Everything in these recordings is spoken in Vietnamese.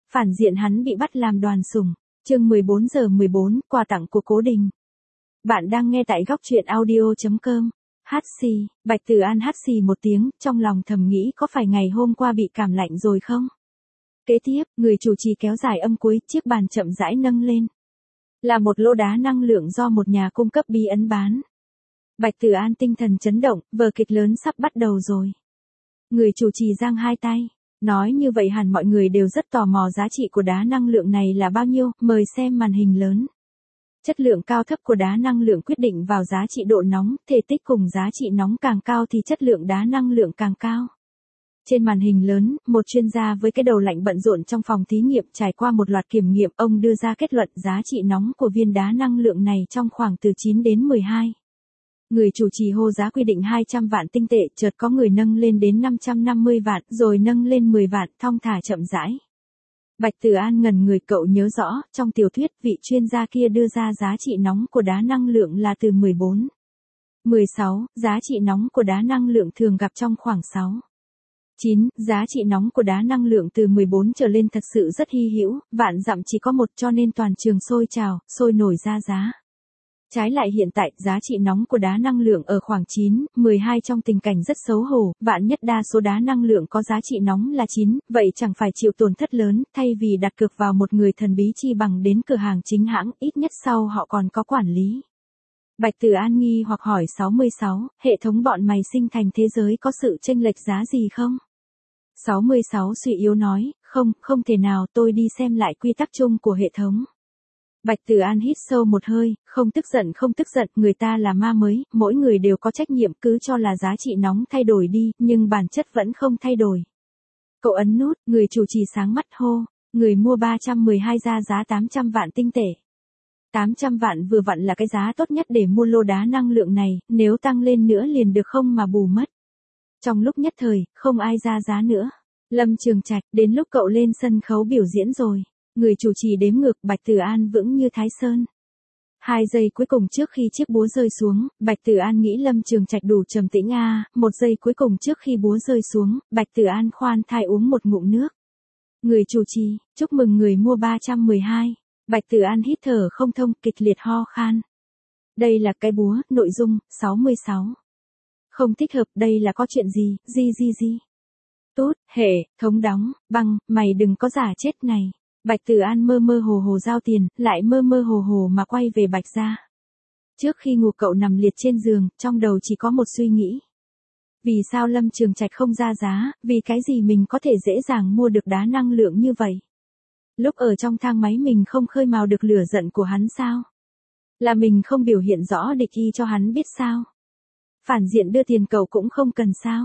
Phản diện hắn bị bắt làm đoàn sủng. Chương 14:14, quà tặng của Cố Đình. Bạn đang nghe tại góc truyện audio.com. Hát xì, Bạch Tử An hát xì một tiếng, trong lòng thầm nghĩ có phải ngày hôm qua bị cảm lạnh rồi không? Kế tiếp, người chủ trì kéo dài âm cuối, chiếc bàn chậm rãi nâng lên. Là một lô đá năng lượng do một nhà cung cấp bí ấn bán. Bạch Tử An tinh thần chấn động, vở kịch lớn sắp bắt đầu rồi. Người chủ trì giang hai tay. Nói như vậy hẳn mọi người đều rất tò mò giá trị của đá năng lượng này là bao nhiêu, mời xem màn hình lớn. Chất lượng cao thấp của đá năng lượng quyết định vào giá trị độ nóng, thể tích cùng giá trị nóng càng cao thì chất lượng đá năng lượng càng cao. Trên màn hình lớn, một chuyên gia với cái đầu lạnh bận rộn trong phòng thí nghiệm trải qua một loạt kiểm nghiệm, ông đưa ra kết luận giá trị nóng của viên đá năng lượng này trong khoảng từ 9 đến 12. Người chủ trì hô giá quy định 200 vạn tinh tệ, chợt có người nâng lên đến 550 vạn, rồi nâng lên 10 vạn, thong thả chậm rãi. Bạch Tử An ngẩn người, cậu nhớ rõ, trong tiểu thuyết vị chuyên gia kia đưa ra giá trị nóng của đá năng lượng là từ 14. 16, giá trị nóng của đá năng lượng thường gặp trong khoảng 6. 9, giá trị nóng của đá năng lượng từ 14 trở lên thật sự rất hy hữu, vạn dặm chỉ có một, cho nên toàn trường sôi trào, sôi nổi ra giá. Trái lại hiện tại, giá trị nóng của đá năng lượng ở khoảng 9, 12 trong tình cảnh rất xấu hổ, vạn nhất đa số đá năng lượng có giá trị nóng là 9, vậy chẳng phải chịu tổn thất lớn, thay vì đặt cược vào một người thần bí chi bằng đến cửa hàng chính hãng, ít nhất sau họ còn có quản lý. Bạch Tử An nghi hoặc hỏi 66, hệ thống bọn mày sinh thành thế giới có sự chênh lệch giá gì không? 66 suy yếu nói, không thể nào, tôi đi xem lại quy tắc chung của hệ thống. Bạch Tử An hít sâu một hơi, không tức giận, người ta là ma mới, mỗi người đều có trách nhiệm, cứ cho là giá trị nóng thay đổi đi, nhưng bản chất vẫn không thay đổi. Cậu ấn nút, người chủ trì sáng mắt hô, người mua 312 ra giá 800 vạn tinh tệ. 800 vạn vừa vặn là cái giá tốt nhất để mua lô đá năng lượng này, nếu tăng lên nữa liền được không mà bù mất. Trong lúc nhất thời, không ai ra giá nữa. Lâm Trường Trạch, đến lúc cậu lên sân khấu biểu diễn rồi. Người chủ trì đếm ngược, Bạch Tử An vững như Thái Sơn. 2 giây cuối cùng trước khi chiếc búa rơi xuống, Bạch Tử An nghĩ Lâm Trường Trạch đủ trầm tĩnh à, 1 giây cuối cùng trước khi búa rơi xuống, Bạch Tử An khoan thai uống một ngụm nước. Người chủ trì, chúc mừng người mua 312. Bạch Tử An hít thở không thông, kịch liệt ho khan. Đây là cái búa, nội dung, 66. Không thích hợp, đây là có chuyện gì, gì. Tốt, hệ thống đóng, băng, mày đừng có giả chết này. Bạch Tử An mơ hồ giao tiền, lại mơ hồ mà quay về Bạch gia. Trước khi ngủ cậu nằm liệt trên giường, trong đầu chỉ có một suy nghĩ. Vì sao Lâm Trường Trạch không ra giá, vì cái gì mình có thể dễ dàng mua được đá năng lượng như vậy? Lúc ở trong thang máy mình không khơi mào được lửa giận của hắn sao? Là mình không biểu hiện rõ địch ý cho hắn biết sao? Phản diện đưa tiền cậu cũng không cần sao?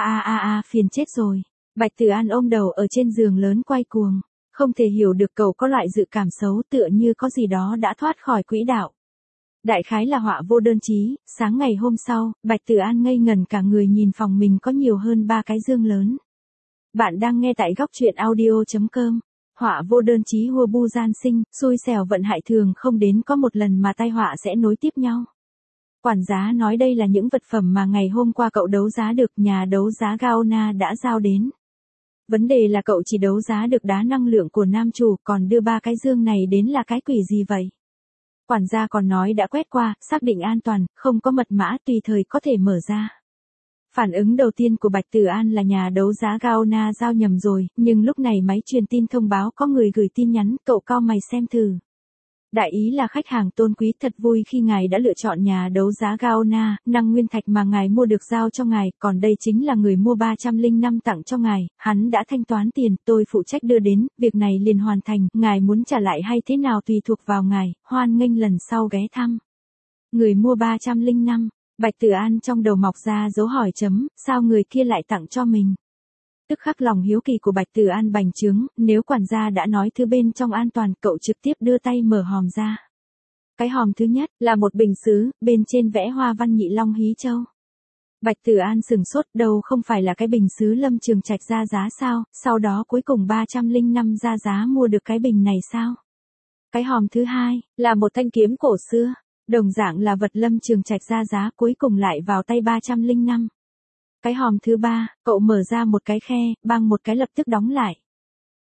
Phiền chết rồi. Bạch Tử An ôm đầu ở trên giường lớn quay cuồng. Không thể hiểu được cậu có loại dự cảm xấu, tựa như có gì đó đã thoát khỏi quỹ đạo. Đại khái là họa vô đơn chí, sáng ngày hôm sau, Bạch Tử An ngây ngẩn cả người nhìn phòng mình có nhiều hơn 3 cái dương lớn. Bạn đang nghe tại góc truyện audio.com. Họa vô đơn chí hua bu gian sinh, xui xẻo vận hại thường không đến có một lần mà tai họa sẽ nối tiếp nhau. Quản giá nói đây là những vật phẩm mà ngày hôm qua cậu đấu giá được, nhà đấu giá Gaona đã giao đến. Vấn đề là cậu chỉ đấu giá được đá năng lượng của nam chủ, còn đưa 3 cái dương này đến là cái quỷ gì vậy? Quản gia còn nói đã quét qua, xác định an toàn, không có mật mã, tùy thời có thể mở ra. Phản ứng đầu tiên của Bạch Tử An là nhà đấu giá Gaona giao nhầm rồi, nhưng lúc này máy truyền tin thông báo có người gửi tin nhắn, cậu cau mày xem thử. Đại ý là khách hàng tôn quý, thật vui khi ngài đã lựa chọn nhà đấu giá Gaona, năng nguyên thạch mà ngài mua được giao cho ngài, còn đây chính là người mua 305 tặng cho ngài, hắn đã thanh toán tiền, tôi phụ trách đưa đến, việc này liền hoàn thành, ngài muốn trả lại hay thế nào tùy thuộc vào ngài, hoan nghênh lần sau ghé thăm. Người mua 305, Bạch Tử An trong đầu mọc ra dấu hỏi chấm, sao người kia lại tặng cho mình? Tức khắc lòng hiếu kỳ của Bạch Tử An bành trướng, nếu quản gia đã nói thứ bên trong an toàn, cậu trực tiếp đưa tay mở hòm ra. Cái hòm thứ nhất là một bình sứ, bên trên vẽ hoa văn nhị long hí châu. Bạch Tử An sửng sốt, đâu không phải là cái bình sứ Lâm Trường Trạch ra giá sao, sau đó cuối cùng 305 ra giá mua được cái bình này sao? Cái hòm thứ hai là một thanh kiếm cổ xưa, đồng dạng là vật Lâm Trường Trạch ra giá, cuối cùng lại vào tay 305. Cái hòm thứ ba, cậu mở ra một cái khe, băng một cái lập tức đóng lại.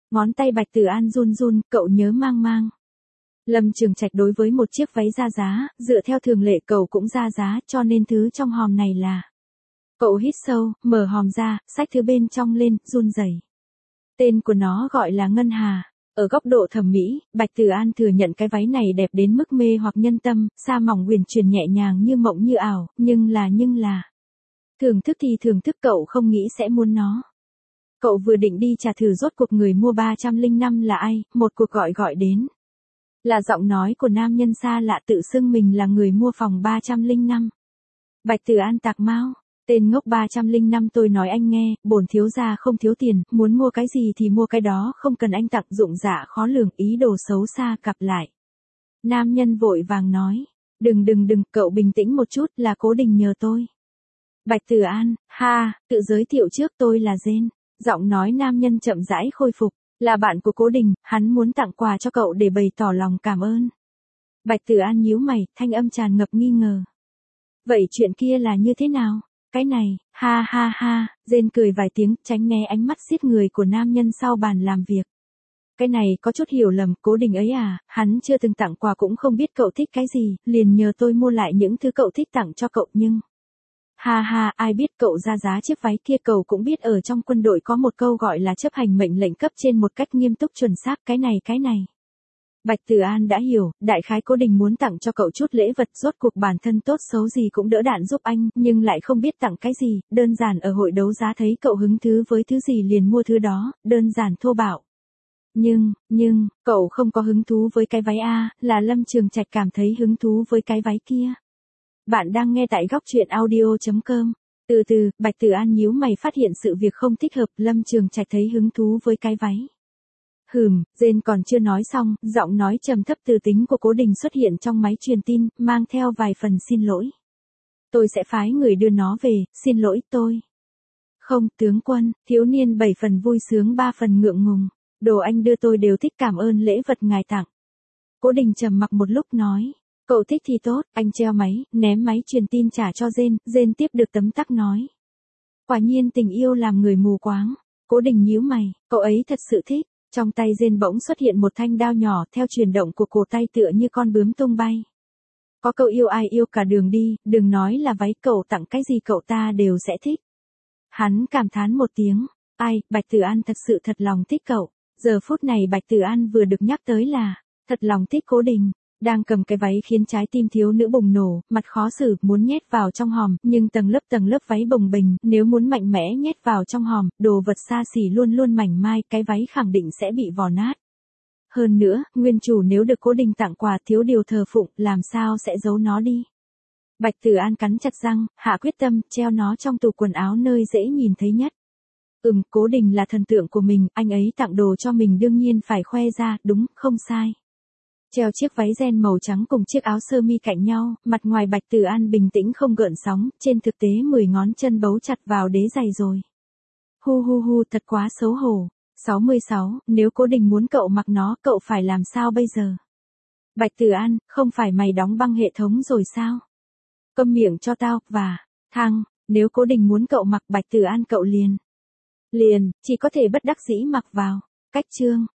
Ngón tay Bạch Tử An run run, cậu nhớ mang mang. Lâm Trường Trạch đối với một chiếc váy ra giá, dựa theo thường lệ cậu cũng ra giá, cho nên thứ trong hòm này là. Cậu hít sâu, mở hòm ra, xách thứ bên trong lên, run rẩy. Tên của nó gọi là Ngân Hà. Ở góc độ thẩm mỹ, Bạch Tử An thừa nhận cái váy này đẹp đến mức mê hoặc nhân tâm, sa mỏng huyền chuyển nhẹ nhàng như mộng như ảo, nhưng là. Thưởng thức thì thưởng thức, cậu không nghĩ sẽ muốn nó. Cậu vừa định đi trả thử rốt cuộc người mua 305 là ai, một cuộc gọi đến. Là giọng nói của nam nhân xa lạ tự xưng mình là người mua phòng 305. Bạch Tử An tạc mau. Tên ngốc 305 tôi nói anh nghe, bổn thiếu gia không thiếu tiền, muốn mua cái gì thì mua cái đó, không cần anh tặng, dụng dạ khó lường, ý đồ xấu xa, cặp lại. Nam nhân vội vàng nói, đừng, cậu bình tĩnh một chút, là Cố Đình nhờ tôi. Bạch Tử An, tự giới thiệu trước, tôi là Jane. Giọng nói nam nhân chậm rãi khôi phục, là bạn của Cố Đình, hắn muốn tặng quà cho cậu để bày tỏ lòng cảm ơn. Bạch Tử An nhíu mày, thanh âm tràn ngập nghi ngờ. Vậy chuyện kia là như thế nào? Cái này, Jane cười vài tiếng, tránh né ánh mắt xiết người của nam nhân sau bàn làm việc. Cái này có chút hiểu lầm, Cố Đình ấy à, hắn chưa từng tặng quà cũng không biết cậu thích cái gì, liền nhờ tôi mua lại những thứ cậu thích tặng cho cậu nhưng. Ai biết cậu ra giá chiếc váy kia, cậu cũng biết ở trong quân đội có một câu gọi là chấp hành mệnh lệnh cấp trên một cách nghiêm túc chuẩn xác, cái này. Bạch Tử An đã hiểu, đại khái Cố Đình muốn tặng cho cậu chút lễ vật, rốt cuộc bản thân tốt xấu gì cũng đỡ đạn giúp anh, nhưng lại không biết tặng cái gì, đơn giản ở hội đấu giá thấy cậu hứng thú với thứ gì liền mua thứ đó, đơn giản thô bạo. Nhưng, cậu không có hứng thú với cái váy A, là Lâm Trường Trạch cảm thấy hứng thú với cái váy kia. Bạn đang nghe tại góc truyện audio.com. Từ từ, Bạch Tử An nhíu mày phát hiện sự việc không thích hợp, Lâm Trường Trạch thấy hứng thú với cái váy. Jane còn chưa nói xong, giọng nói trầm thấp từ tính của Cố Đình xuất hiện trong máy truyền tin, mang theo vài phần xin lỗi. Tôi sẽ phái người đưa nó về, xin lỗi tôi. Không, tướng quân, thiếu niên 7 phần vui sướng 3 phần ngượng ngùng. Đồ anh đưa tôi đều thích, cảm ơn lễ vật ngài tặng. Cố Đình trầm mặc một lúc nói. Cậu thích thì tốt, anh treo máy, ném máy truyền tin trả cho Jane tiếp được tấm tắc nói. Quả nhiên tình yêu làm người mù quáng. Cố Đình nhíu mày, cậu ấy thật sự thích. Trong tay Jane bỗng xuất hiện một thanh đao nhỏ, theo chuyển động của cổ tay tựa như con bướm tung bay. Có cậu yêu ai yêu cả đường đi, đừng nói là váy, cậu tặng cái gì cậu ta đều sẽ thích. Hắn cảm thán một tiếng, Bạch Tử An thật sự thật lòng thích cậu. Giờ phút này Bạch Tử An vừa được nhắc tới là, thật lòng thích Cố Đình. Đang cầm cái váy khiến trái tim thiếu nữ bùng nổ, mặt khó xử, muốn nhét vào trong hòm, nhưng tầng lớp váy bồng bềnh, nếu muốn mạnh mẽ nhét vào trong hòm, đồ vật xa xỉ luôn mảnh mai, cái váy khẳng định sẽ bị vò nát. Hơn nữa, nguyên chủ nếu được Cố Đình tặng quà thiếu điều thờ phụng, làm sao sẽ giấu nó đi. Bạch Tử An cắn chặt răng, hạ quyết tâm, treo nó trong tủ quần áo nơi dễ nhìn thấy nhất. Cố Đình là thần tượng của mình, anh ấy tặng đồ cho mình đương nhiên phải khoe ra, đúng, không sai. Treo chiếc váy ren màu trắng cùng chiếc áo sơ mi cạnh nhau, mặt ngoài Bạch Tử An bình tĩnh không gợn sóng, trên thực tế 10 ngón chân bấu chặt vào đế giày rồi. Thật quá xấu hổ. 66, nếu Cố Đình muốn cậu mặc nó, cậu phải làm sao bây giờ? Bạch Tử An, không phải mày đóng băng hệ thống rồi sao? Câm miệng cho tao, và, nếu Cố Đình muốn cậu mặc, Bạch Tử An cậu liền, chỉ có thể bất đắc dĩ mặc vào. Cách chương.